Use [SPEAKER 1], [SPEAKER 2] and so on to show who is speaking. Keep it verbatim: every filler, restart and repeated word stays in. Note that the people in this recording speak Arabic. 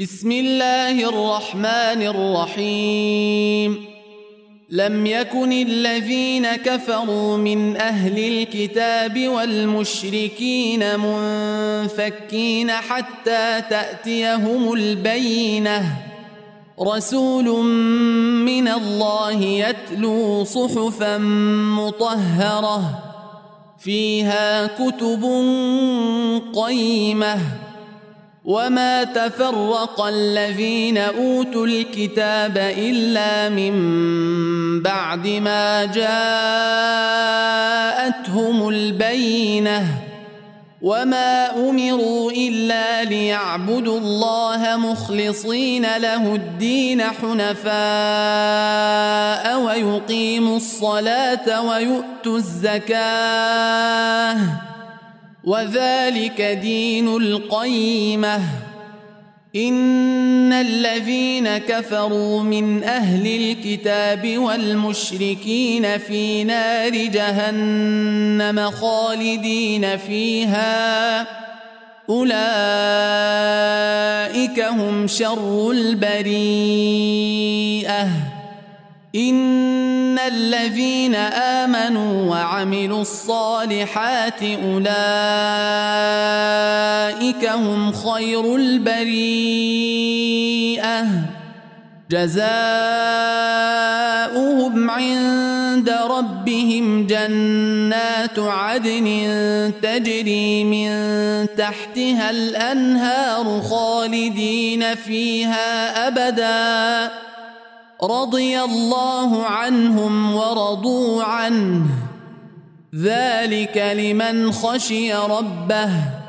[SPEAKER 1] بسم الله الرحمن الرحيم. لم يكن الذين كفروا من أهل الكتاب والمشركين منفكين حتى تأتيهم البينة، رسول من الله يتلو صحفا مطهرة فيها كتب قيمة. وما تفرق الذين أوتوا الكتاب إلا من بعد ما جاءتهم البينة، وما أمروا إلا ليعبدوا الله مخلصين له الدين حنفاء ويقيموا الصلاة ويؤتوا الزكاة، وذلك دين القيمة. إن الذين كفروا من أهل الكتاب والمشركين في نار جهنم خالدين فيها، أولئك هم شر البريئة. إن الذين آمنوا وعملوا الصالحات أولئك هم خير البريئة، جزاؤهم عند ربهم جنات عدن تجري من تحتها الأنهار خالدين فيها أبداً، رضي الله عنهم ورضوا عنه، ذلك لمن خشي ربه.